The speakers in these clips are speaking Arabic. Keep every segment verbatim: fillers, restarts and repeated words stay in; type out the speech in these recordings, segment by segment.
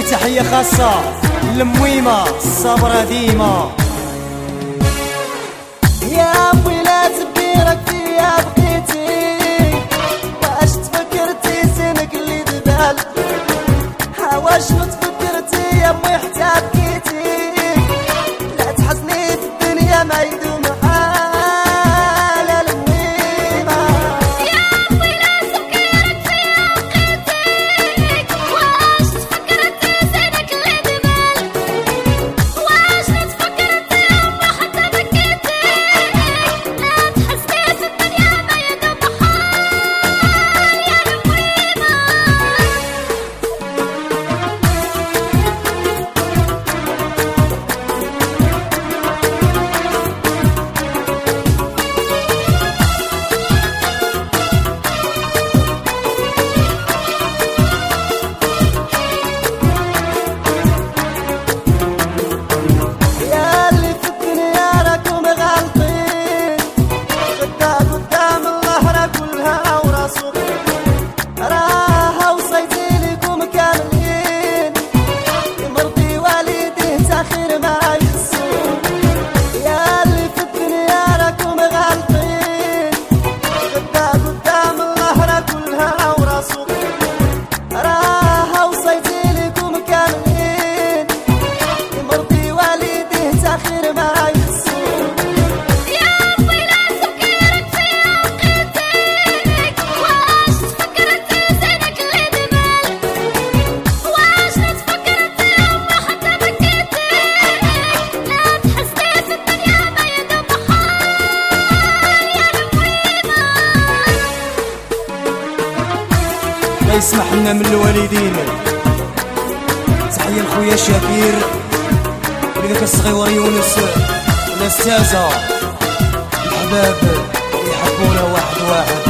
تحية خاصة لمويمة الصبرة ديما. يا أمي لا تبيرك فيا بقيتي، واش تفكرتي سنك اللي دبال، واش تفكرتي يا أمي حتى بكيتي، لا تحزني في الدنيا ما يدوم حال المويمة. يا أمي لا تبيرك فيا بقيتي، واش تفكرتي سنك اللي دبال، واش تفكرتي يا أمي حتى بكيتي، لا تحزني في الدنيا ما يدوم حال يا المويمة. يا اللي في الدنيا راكم غالطين، غدا قدام الله راه كلها وراسو، راها وصيتي ليكم كاملين، مرضي والديه تاخير ما يحسو. يا اللي في الدنيا راكم غالطين، غدا قدام الله راه كلها وراسو، راها وصيتي ليكم كاملين، مرضي والديه تاخير ما يحسو. يا أمي لا تبكيرك فيا بقيتك، واش تفكرتي زينك اللي دبال، واش تفكرتي يا أمي حتى بكيتي، لا تحزني في الدنيا ما يدوم حال يا المويمة. الله يسمح لنا من الوالدين. تحية لخويا شاكير ولذاك الصغيور يونس والاستاذة الحباب اللي يحبونا واحد واحد.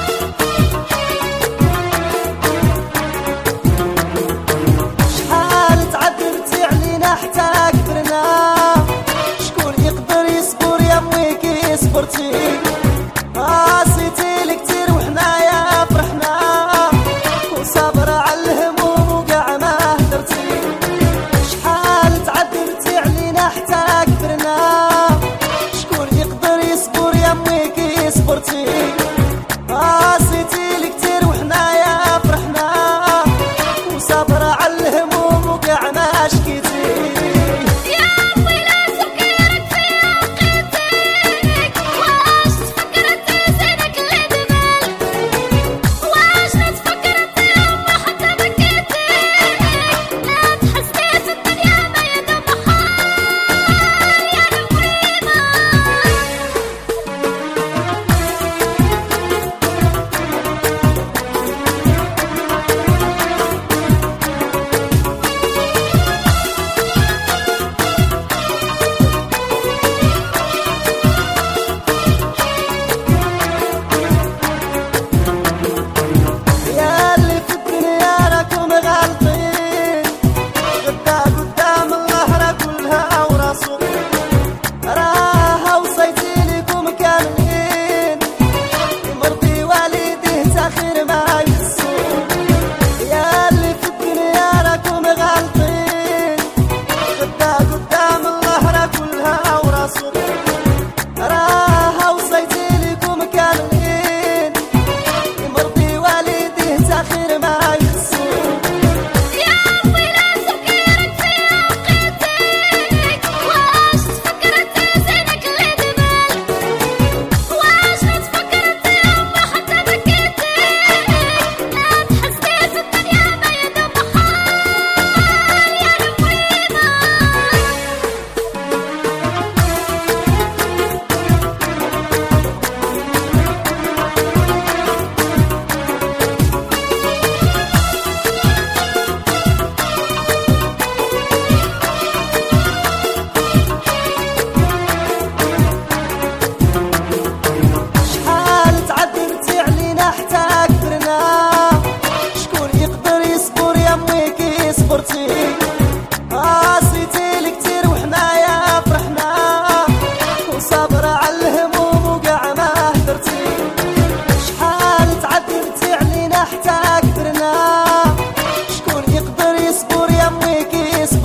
شحال تعذبتي علينا حتى كبرنا، شكون يقدر يصبر يا أمي كي صبرتي، قاسيتي لي كتير وحنايا فرحنا، وصابرة على الهموم وكاع ما هدرتي. شحال تعذبتي علينا حتى كبرنا، شكون يقدر يصبر يا أمي كي صبرتي، قاسيتي لي كتير وحنايا فرحنا، وصابرة على الهموم وكاع ما شكيتي. يا أمي لا تبكيرك فيا بقيتك، واش تفكرتي زينك اللي دبال، واش تفكرتي يا أمي حتى بكيتي، لا تحزني في الدنيا ما يدوم حال يا المويمة.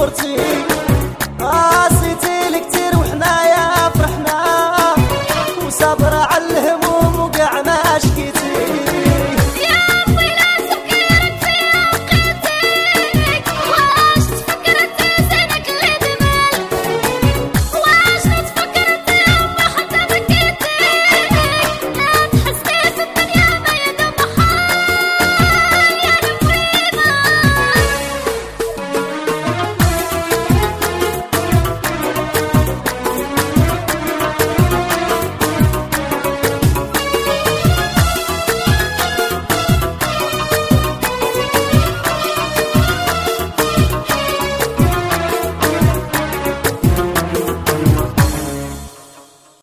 درتي